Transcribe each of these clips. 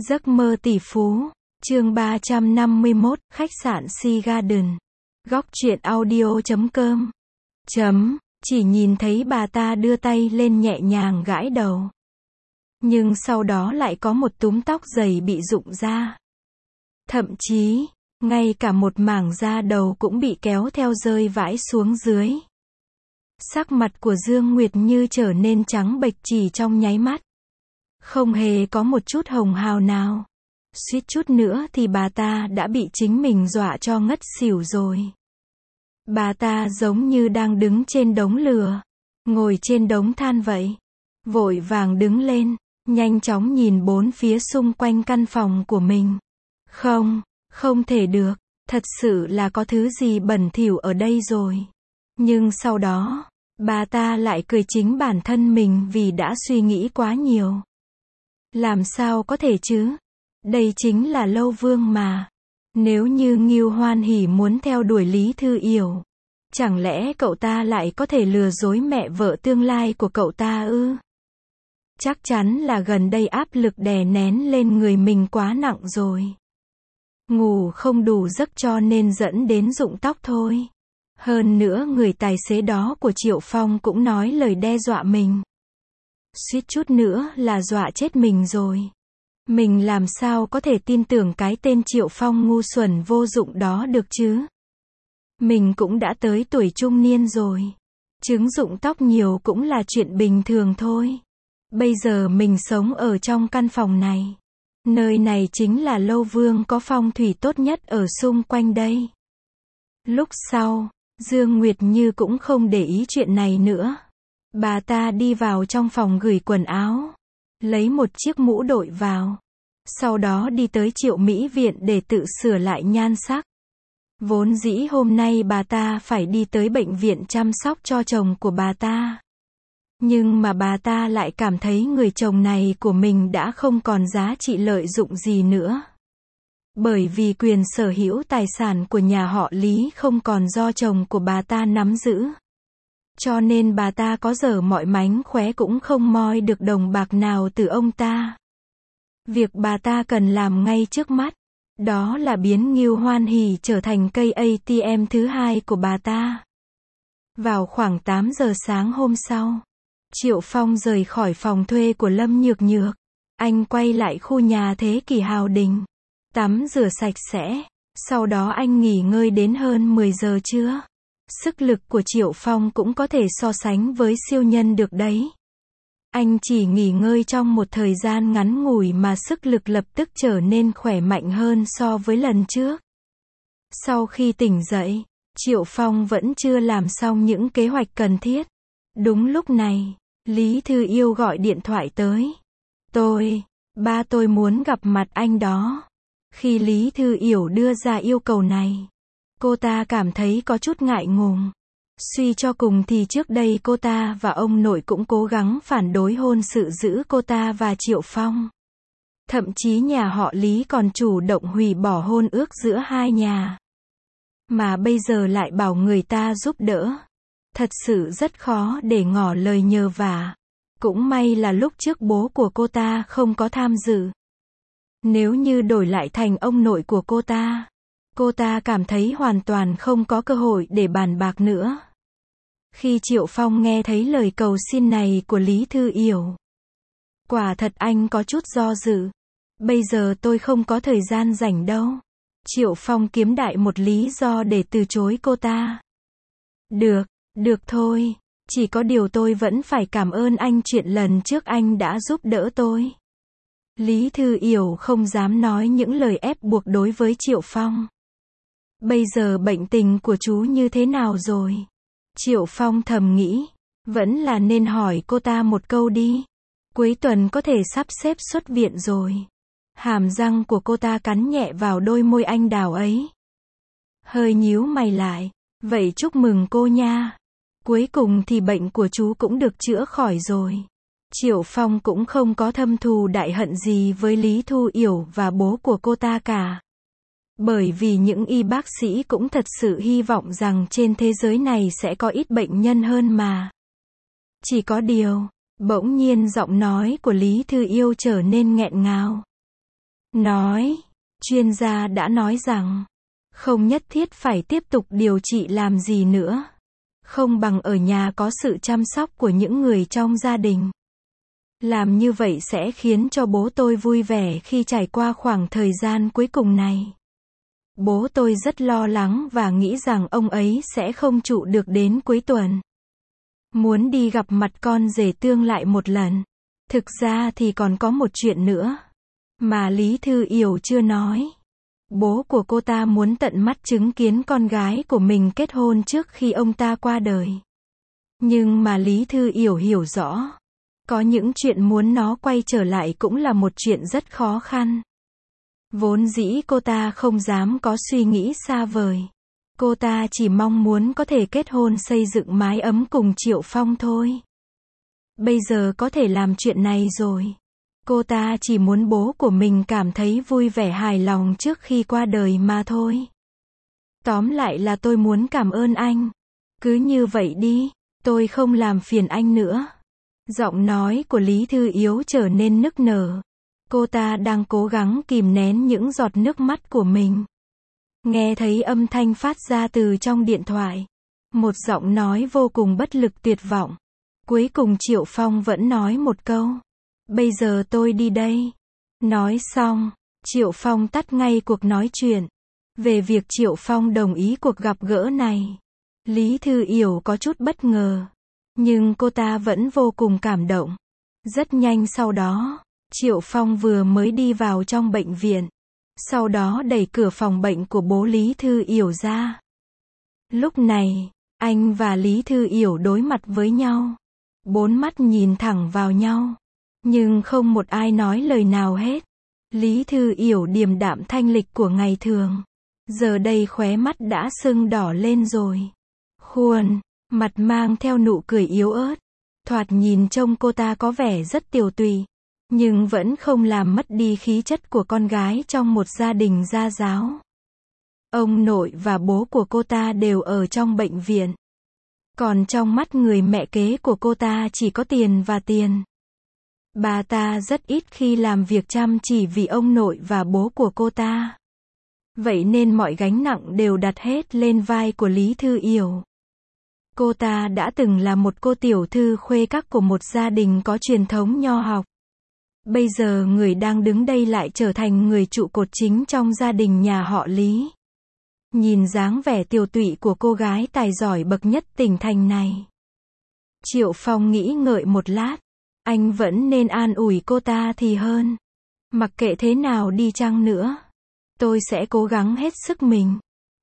Giấc mơ tỷ phú, chương 351, khách sạn Sea Garden. Góc truyện audio.com. Chỉ nhìn thấy bà ta đưa tay lên nhẹ nhàng gãi đầu. Nhưng sau đó lại có một túm tóc dày bị rụng ra. Thậm chí, ngay cả một mảng da đầu cũng bị kéo theo rơi vãi xuống dưới. Sắc mặt của Dương Nguyệt Như trở nên trắng bệch chỉ trong nháy mắt. Không hề có một chút hồng hào nào. Suýt chút nữa thì bà ta đã bị chính mình dọa cho ngất xỉu rồi. Bà ta giống như đang đứng trên đống lửa, ngồi trên đống than vậy. Vội vàng đứng lên, nhanh chóng nhìn bốn phía xung quanh căn phòng của mình. Không thể được, thật sự là có thứ gì bẩn thỉu ở đây rồi. Nhưng sau đó, bà ta lại cười chính bản thân mình vì đã suy nghĩ quá nhiều. Làm sao có thể chứ? Đây chính là Lâu Vương mà. Nếu như Ngưu Hoan Hỉ muốn theo đuổi Lý Thư Yểu, chẳng lẽ cậu ta lại có thể lừa dối mẹ vợ tương lai của cậu ta ư? Chắc chắn là gần đây áp lực đè nén lên người mình quá nặng rồi. Ngủ không đủ giấc cho nên dẫn đến rụng tóc thôi. Hơn nữa người tài xế đó của Triệu Phong cũng nói lời đe dọa mình. Suýt chút nữa là dọa chết mình rồi. Mình làm sao có thể tin tưởng cái tên Triệu Phong ngu xuẩn vô dụng đó được chứ? Mình cũng đã tới tuổi trung niên rồi. Chứng rụng tóc nhiều cũng là chuyện bình thường thôi. Bây giờ mình sống ở trong căn phòng này. Nơi này chính là Lâu Vương có phong thủy tốt nhất ở xung quanh đây. Lúc sau, Dương Nguyệt Như cũng không để ý chuyện này nữa. Bà ta đi vào trong phòng gửi quần áo, lấy một chiếc mũ đội vào. Sau đó đi tới Triệu Mỹ Viện để tự sửa lại nhan sắc. Vốn dĩ hôm nay bà ta phải đi tới bệnh viện chăm sóc cho chồng của bà ta. Nhưng mà bà ta lại cảm thấy người chồng này của mình đã không còn giá trị lợi dụng gì nữa. Bởi vì quyền sở hữu tài sản của nhà họ Lý không còn do chồng của bà ta nắm giữ. Cho nên bà ta có dở mọi mánh khóe cũng không moi được đồng bạc nào từ ông ta. Việc bà ta cần làm ngay trước mắt, đó là biến Ngưu Hoan Hỉ trở thành cây ATM thứ hai của bà ta. Vào khoảng 8 giờ sáng hôm sau, Triệu Phong rời khỏi phòng thuê của Lâm Nhược Nhược. Anh quay lại khu nhà thế kỷ Hào Đình, tắm rửa sạch sẽ. Sau đó anh nghỉ ngơi đến hơn 10 giờ trưa. Sức lực của Triệu Phong cũng có thể so sánh với siêu nhân được đấy. Anh chỉ nghỉ ngơi trong một thời gian ngắn ngủi mà sức lực lập tức trở nên khỏe mạnh hơn so với lần trước. Sau khi tỉnh dậy, Triệu Phong vẫn chưa làm xong những kế hoạch cần thiết. Đúng lúc này, Lý Thư Yêu gọi điện thoại tới. Ba tôi muốn gặp mặt anh đó. Khi Lý Thư Yểu đưa ra yêu cầu này, cô ta cảm thấy có chút ngại ngùng. Suy cho cùng thì trước đây cô ta và ông nội cũng cố gắng phản đối hôn sự giữa cô ta và Triệu Phong. Thậm chí nhà họ Lý còn chủ động hủy bỏ hôn ước giữa hai nhà. Mà bây giờ lại bảo người ta giúp đỡ. Thật sự rất khó để ngỏ lời nhờ vả. Cũng may là lúc trước bố của cô ta không có tham dự. Nếu như đổi lại thành ông nội của cô ta cảm thấy hoàn toàn không có cơ hội để bàn bạc nữa. Khi Triệu Phong nghe thấy lời cầu xin này của Lý Thư Yểu, quả thật anh có chút do dự. Bây giờ tôi không có thời gian rảnh đâu. Triệu Phong kiếm đại một lý do để từ chối cô ta. Được thôi. Chỉ có điều tôi vẫn phải cảm ơn anh chuyện lần trước anh đã giúp đỡ tôi. Lý Thư Yểu không dám nói những lời ép buộc đối với Triệu Phong. Bây giờ bệnh tình của chú như thế nào rồi? Triệu Phong thầm nghĩ, vẫn là nên hỏi cô ta một câu đi. Cuối tuần có thể sắp xếp xuất viện rồi. Hàm răng của cô ta cắn nhẹ vào đôi môi anh đào ấy. Hơi nhíu mày lại, vậy chúc mừng cô nha. Cuối cùng thì bệnh của chú cũng được chữa khỏi rồi. Triệu Phong cũng không có thâm thù đại hận gì với Lý Thu Yểu và bố của cô ta cả. Bởi vì những y bác sĩ cũng thật sự hy vọng rằng trên thế giới này sẽ có ít bệnh nhân hơn mà. Chỉ có điều, bỗng nhiên giọng nói của Lý Thư Yêu trở nên nghẹn ngào. nói, chuyên gia đã nói rằng, không nhất thiết phải tiếp tục điều trị làm gì nữa. Không bằng ở nhà có sự chăm sóc của những người trong gia đình. Làm như vậy sẽ khiến cho bố tôi vui vẻ khi trải qua khoảng thời gian cuối cùng này. Bố tôi rất lo lắng và nghĩ rằng ông ấy sẽ không trụ được đến cuối tuần. Muốn đi gặp mặt con rể tương lại một lần. Thực ra thì còn có một chuyện nữa mà Lý Thư Yểu chưa nói. Bố của cô ta muốn tận mắt chứng kiến con gái của mình kết hôn trước khi ông ta qua đời. Nhưng mà Lý Thư Yểu hiểu rõ, có những chuyện muốn nó quay trở lại cũng là một chuyện rất khó khăn. Vốn dĩ cô ta không dám có suy nghĩ xa vời. Cô ta chỉ mong muốn có thể kết hôn xây dựng mái ấm cùng Triệu Phong thôi. Bây giờ có thể làm chuyện này rồi. Cô ta chỉ muốn bố của mình cảm thấy vui vẻ hài lòng trước khi qua đời mà thôi. Tóm lại là tôi muốn cảm ơn anh. Cứ như vậy đi, tôi không làm phiền anh nữa. Giọng nói của Lý Thư Yểu trở nên nức nở. Cô ta đang cố gắng kìm nén những giọt nước mắt của mình. Nghe thấy âm thanh phát ra từ trong điện thoại. Một giọng nói vô cùng bất lực tuyệt vọng. Cuối cùng Triệu Phong vẫn nói một câu. Bây giờ tôi đi đây. Nói xong, Triệu Phong tắt ngay cuộc nói chuyện. Về việc Triệu Phong đồng ý cuộc gặp gỡ này, Lý Thư Yểu có chút bất ngờ. Nhưng cô ta vẫn vô cùng cảm động. Rất nhanh sau đó, Triệu Phong vừa mới đi vào trong bệnh viện. Sau đó đẩy cửa phòng bệnh của bố Lý Thư Yểu ra. Lúc này, anh và Lý Thư Yểu đối mặt với nhau. Bốn mắt nhìn thẳng vào nhau. Nhưng không một ai nói lời nào hết. Lý Thư Yểu điềm đạm thanh lịch của ngày thường. Giờ đây khóe mắt đã sưng đỏ lên rồi. Khuôn mặt mang theo nụ cười yếu ớt. Thoạt nhìn trông cô ta có vẻ rất tiều tụy. Nhưng vẫn không làm mất đi khí chất của con gái trong một gia đình gia giáo. Ông nội và bố của cô ta đều ở trong bệnh viện. Còn trong mắt người mẹ kế của cô ta chỉ có tiền và tiền. Bà ta rất ít khi làm việc chăm chỉ vì ông nội và bố của cô ta. Vậy nên mọi gánh nặng đều đặt hết lên vai của Lý Thư Yểu. Cô ta đã từng là một cô tiểu thư khuê các của một gia đình có truyền thống nho học. Bây giờ người đang đứng đây lại trở thành người trụ cột chính trong gia đình nhà họ Lý. Nhìn dáng vẻ tiều tụy của cô gái tài giỏi bậc nhất tỉnh thành này. Triệu Phong nghĩ ngợi một lát. Anh vẫn nên an ủi cô ta thì hơn. Mặc kệ thế nào đi chăng nữa, tôi sẽ cố gắng hết sức mình.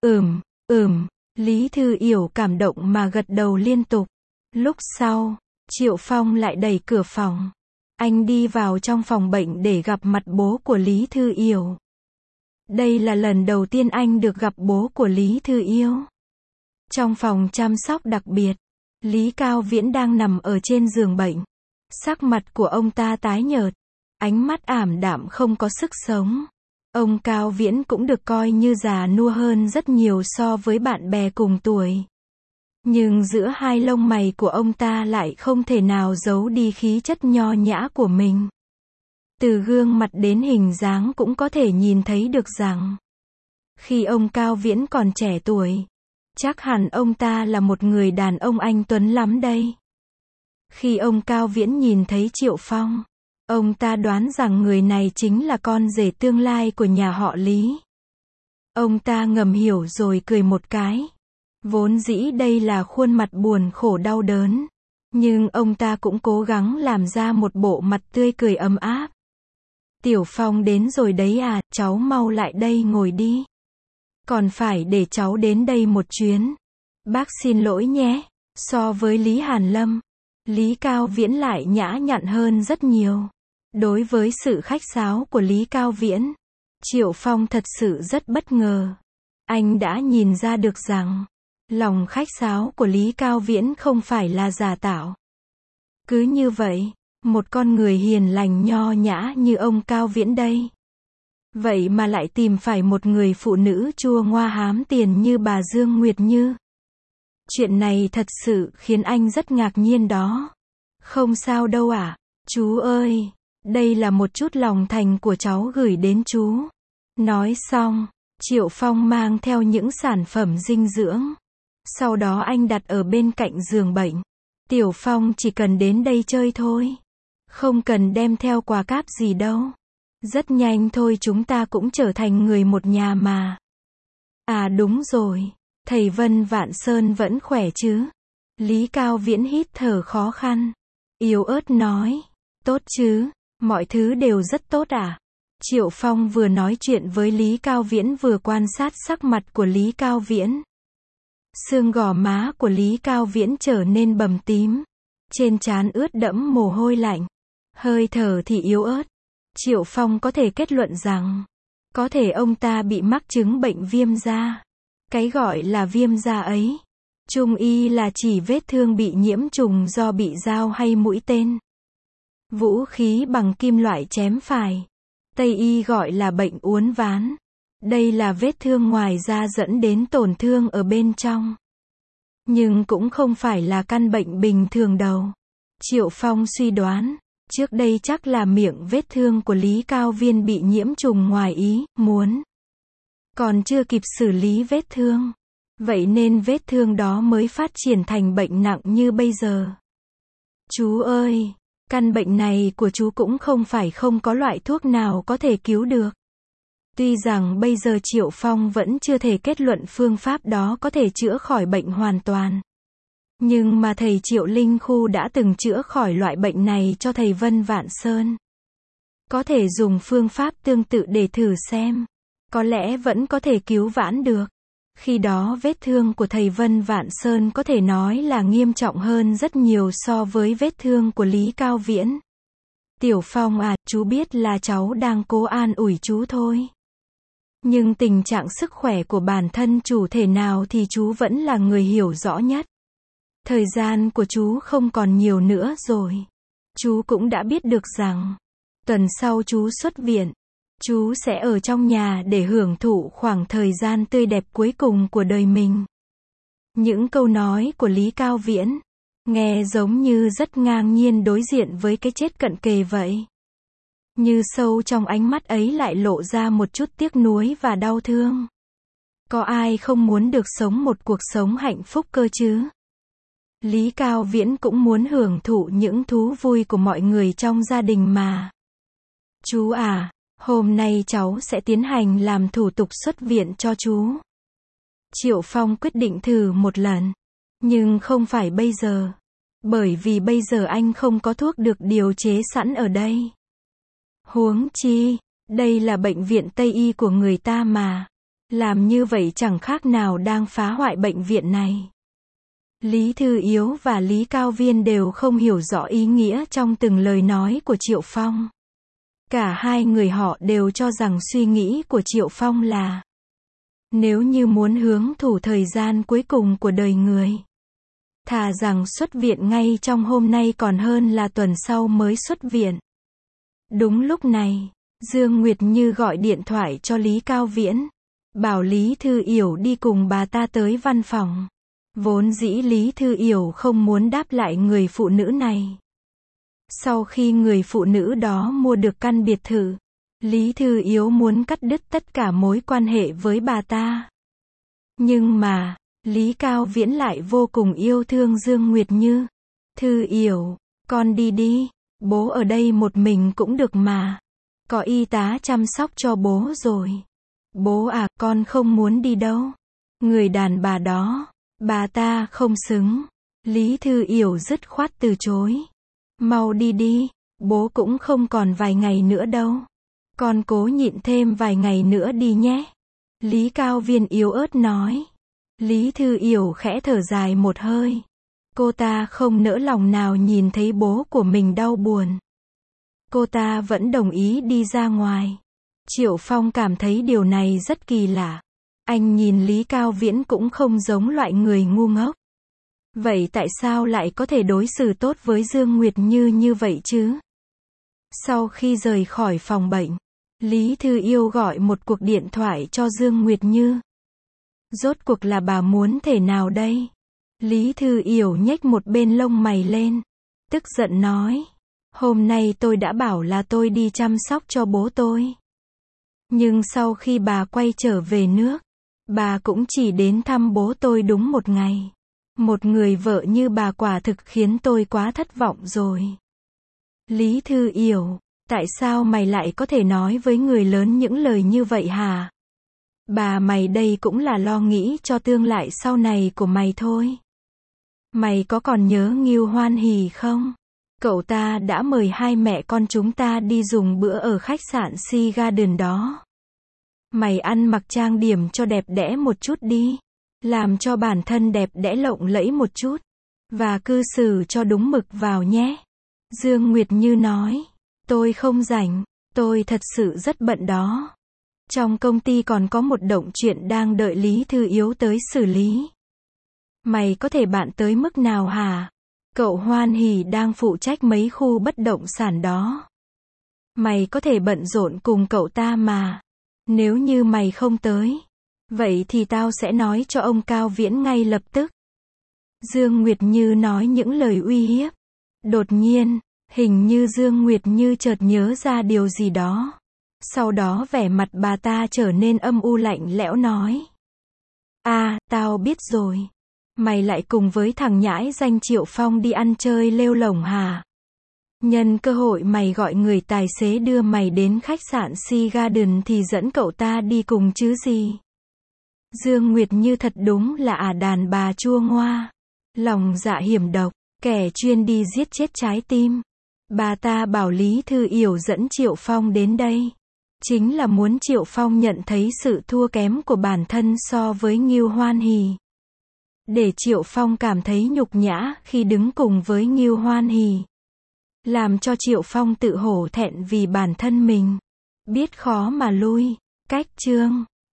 Lý Thư Yểu cảm động mà gật đầu liên tục. Lúc sau, Triệu Phong lại đẩy cửa phòng. Anh đi vào trong phòng bệnh để gặp mặt bố của Lý Thư Yểu. Đây là lần đầu tiên anh được gặp bố của Lý Thư Yểu. Trong phòng chăm sóc đặc biệt, Lý Cao Viễn đang nằm ở trên giường bệnh. Sắc mặt của ông ta tái nhợt, ánh mắt ảm đạm không có sức sống. Ông Cao Viễn cũng được coi như già nua hơn rất nhiều so với bạn bè cùng tuổi. Nhưng giữa hai lông mày của ông ta lại không thể nào giấu đi khí chất nho nhã của mình. Từ gương mặt đến hình dáng cũng có thể nhìn thấy được rằng, khi ông Cao Viễn còn trẻ tuổi, chắc hẳn ông ta là một người đàn ông anh tuấn lắm đây. Khi ông Cao Viễn nhìn thấy Triệu Phong, ông ta đoán rằng người này chính là con rể tương lai của nhà họ Lý. Ông ta ngầm hiểu rồi cười một cái. Vốn dĩ đây là khuôn mặt buồn khổ đau đớn. Nhưng ông ta cũng cố gắng làm ra một bộ mặt tươi cười ấm áp. Tiểu Phong đến rồi đấy à, cháu mau lại đây ngồi đi. Còn phải để cháu đến đây một chuyến. Bác xin lỗi nhé. So với Lý Hàn Lâm, Lý Cao Viễn lại nhã nhặn hơn rất nhiều. Đối với sự khách sáo của Lý Cao Viễn, Triệu Phong thật sự rất bất ngờ. Anh đã nhìn ra được rằng, lòng khách sáo của Lý Cao Viễn không phải là giả tạo. Cứ như vậy, một con người hiền lành nho nhã như ông Cao Viễn đây. Vậy mà lại tìm phải một người phụ nữ chua ngoa hám tiền như bà Dương Nguyệt Như. Chuyện này thật sự khiến anh rất ngạc nhiên đó. Không sao đâu ạ, chú ơi. Đây là một chút lòng thành của cháu gửi đến chú. Nói xong, Triệu Phong mang theo những sản phẩm dinh dưỡng. Sau đó anh đặt ở bên cạnh giường bệnh. Tiểu Phong chỉ cần đến đây chơi thôi. Không cần đem theo quà cáp gì đâu. Rất nhanh thôi chúng ta cũng trở thành người một nhà mà. À đúng rồi, thầy Vân Vạn Sơn vẫn khỏe chứ? Lý Cao Viễn hít thở khó khăn. Yếu ớt nói, tốt chứ, mọi thứ đều rất tốt à? Triệu Phong vừa nói chuyện với Lý Cao Viễn vừa quan sát sắc mặt của Lý Cao Viễn. Xương gò má của Lý Cao Viễn trở nên bầm tím. Trên trán ướt đẫm mồ hôi lạnh. Hơi thở thì yếu ớt. Triệu Phong có thể kết luận rằng, có thể ông ta bị mắc chứng bệnh viêm da. Cái gọi là viêm da ấy, Trung y là chỉ vết thương bị nhiễm trùng do bị dao hay mũi tên. Vũ khí bằng kim loại chém phải. Tây y gọi là bệnh uốn ván. Đây là vết thương ngoài da dẫn đến tổn thương ở bên trong. Nhưng cũng không phải là căn bệnh bình thường đâu. Triệu Phong suy đoán, trước đây chắc là miệng vết thương của Lý Cao Viên bị nhiễm trùng ngoài ý muốn. Còn chưa kịp xử lý vết thương. Vậy nên vết thương đó mới phát triển thành bệnh nặng như bây giờ. Chú ơi, căn bệnh này của chú cũng không phải không có loại thuốc nào có thể cứu được. Tuy rằng bây giờ Triệu Phong vẫn chưa thể kết luận phương pháp đó có thể chữa khỏi bệnh hoàn toàn. Nhưng mà thầy Triệu Linh Khu đã từng chữa khỏi loại bệnh này cho thầy Vân Vạn Sơn. Có thể dùng phương pháp tương tự để thử xem. Có lẽ vẫn có thể cứu vãn được. Khi đó vết thương của thầy Vân Vạn Sơn có thể nói là nghiêm trọng hơn rất nhiều so với vết thương của Lý Cao Viễn. Tiểu Phong à, chú biết là cháu đang cố an ủi chú thôi. Nhưng tình trạng sức khỏe của bản thân chủ thể nào thì chú vẫn là người hiểu rõ nhất. Thời gian của chú không còn nhiều nữa rồi. Chú cũng đã biết được rằng, tuần sau chú xuất viện. Chú sẽ ở trong nhà để hưởng thụ khoảng thời gian tươi đẹp cuối cùng của đời mình. Những câu nói của Lý Cao Viễn, nghe giống như rất ngang nhiên đối diện với cái chết cận kề vậy. Như sâu trong ánh mắt ấy lại lộ ra một chút tiếc nuối và đau thương. Có ai không muốn được sống một cuộc sống hạnh phúc cơ chứ? Lý Cao Viễn cũng muốn hưởng thụ những thú vui của mọi người trong gia đình mà. Chú à, hôm nay cháu sẽ tiến hành làm thủ tục xuất viện cho chú. Triệu Phong quyết định thử một lần. Nhưng không phải bây giờ. Bởi vì bây giờ anh không có thuốc được điều chế sẵn ở đây. Huống chi, đây là bệnh viện Tây Y của người ta mà. Làm như vậy chẳng khác nào đang phá hoại bệnh viện này. Lý Thư Yếu và Lý Cao Viên đều không hiểu rõ ý nghĩa trong từng lời nói của Triệu Phong. Cả hai người họ đều cho rằng suy nghĩ của Triệu Phong là, nếu như muốn hưởng thụ thời gian cuối cùng của đời người, thà rằng xuất viện ngay trong hôm nay còn hơn là tuần sau mới xuất viện. Đúng lúc này, Dương Nguyệt Như gọi điện thoại cho Lý Cao Viễn, bảo Lý Thư Yểu đi cùng bà ta tới văn phòng. Vốn dĩ Lý Thư Yểu không muốn đáp lại người phụ nữ này. Sau khi người phụ nữ đó mua được căn biệt thự, Lý Thư Yếu muốn cắt đứt tất cả mối quan hệ với bà ta. Nhưng mà, Lý Cao Viễn lại vô cùng yêu thương Dương Nguyệt Như. Thư Yểu, con đi đi, bố ở đây một mình cũng được mà. Có y tá chăm sóc cho bố rồi. Bố à, con không muốn đi đâu. Người đàn bà đó, bà ta không xứng. Lý Thư Yểu dứt khoát từ chối. Mau đi đi, bố cũng không còn vài ngày nữa đâu. Con cố nhịn thêm vài ngày nữa đi nhé. Lý Cao Viên yếu ớt nói. Lý Thư Yểu khẽ thở dài một hơi. Cô ta không nỡ lòng nào nhìn thấy bố của mình đau buồn. Cô ta vẫn đồng ý đi ra ngoài. Triệu Phong cảm thấy điều này rất kỳ lạ. Anh nhìn Lý Cao Viễn cũng không giống loại người ngu ngốc. Vậy tại sao lại có thể đối xử tốt với Dương Nguyệt Như như vậy chứ? Sau khi rời khỏi phòng bệnh, Lý Thư Yêu gọi một cuộc điện thoại cho Dương Nguyệt Như. Rốt cuộc là bà muốn thể nào đây? Lý Thư Yểu nhếch một bên lông mày lên, tức giận nói. Hôm nay tôi đã bảo là tôi đi chăm sóc cho bố tôi. Nhưng sau khi bà quay trở về nước, bà cũng chỉ đến thăm bố tôi đúng một ngày. Một người vợ như bà quả thực khiến tôi quá thất vọng rồi. Lý Thư Yểu, tại sao mày lại có thể nói với người lớn những lời như vậy hả? Bà mày đây cũng là lo nghĩ cho tương lai sau này của mày thôi. Mày có còn nhớ Ngưu Hoan Hỷ không? Cậu ta đã mời hai mẹ con chúng ta đi dùng bữa ở khách sạn Sea Garden đó. Mày ăn mặc trang điểm cho đẹp đẽ một chút đi. Làm cho bản thân đẹp đẽ lộng lẫy một chút. Và cư xử cho đúng mực vào nhé. Dương Nguyệt Như nói. Tôi không rảnh. Tôi thật sự rất bận đó. Trong công ty còn có một động chuyện đang đợi Lý Thư Yếu tới xử lý. Mày có thể bạn tới mức nào hả? Cậu Hoan Hỷ đang phụ trách mấy khu bất động sản đó. Mày có thể bận rộn cùng cậu ta mà. Nếu như mày không tới, vậy thì tao sẽ nói cho ông Cao Viễn ngay lập tức. Dương Nguyệt Như nói những lời uy hiếp. Đột nhiên, hình như Dương Nguyệt Như chợt nhớ ra điều gì đó. Sau đó vẻ mặt bà ta trở nên âm u lạnh lẽo nói. Tao biết rồi. Mày lại cùng với thằng nhãi danh Triệu Phong đi ăn chơi lêu lổng hả? Nhân cơ hội mày gọi người tài xế đưa mày đến khách sạn Sea Garden thì dẫn cậu ta đi cùng chứ gì? Dương Nguyệt Như thật đúng là đàn bà chua ngoa. Lòng dạ hiểm độc, kẻ chuyên đi giết chết trái tim. Bà ta bảo Lý Thư Yểu dẫn Triệu Phong đến đây. Chính là muốn Triệu Phong nhận thấy sự thua kém của bản thân so với Ngưu Hoan Hỷ. Để Triệu Phong cảm thấy nhục nhã khi đứng cùng với Ngưu Hoan Hỷ. Làm cho Triệu Phong tự hổ thẹn vì bản thân mình. Biết khó mà lui. Cách chương